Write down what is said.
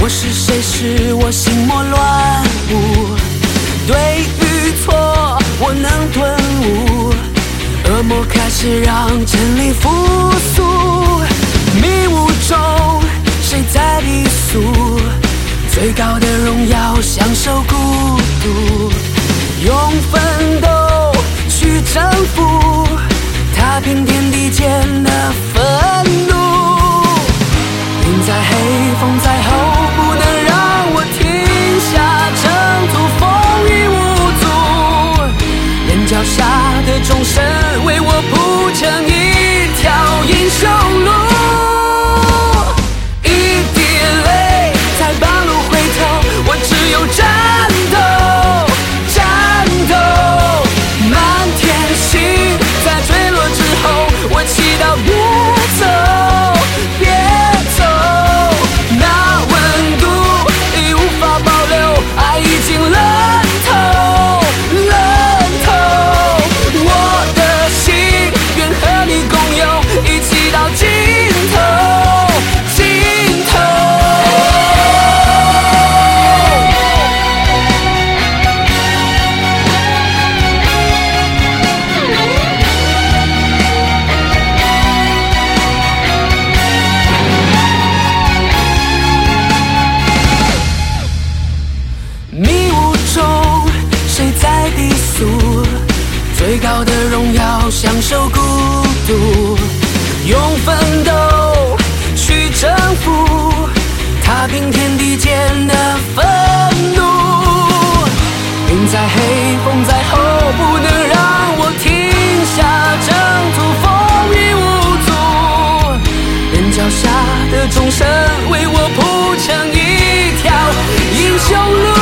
我是谁使我心魔乱舞？对与错我能顿悟，恶魔开始让真理复苏。迷雾中谁在低诉？最高的荣耀享受孤独，用奋斗去征服，踏平天地间的愤怒。云在黑，风在后，不能让我停下征途，风雨无阻。人脚下的众生为我铺成一条英雄路。一滴泪在半路回头，我只有战斗，战斗。满天星在坠落之后，我祈祷别走，别走。那温度已无法保留，爱已经冷透，冷透。我的心愿和你共有，一起到尽头，尽头。迷雾中谁在低诉？最高的荣耀享受孤独，用奋斗去征服，踏平天地间的愤怒。云在黑，风在后，不能让我停下征途，风雨无阻。人脚下的众生为我铺成一条英雄路。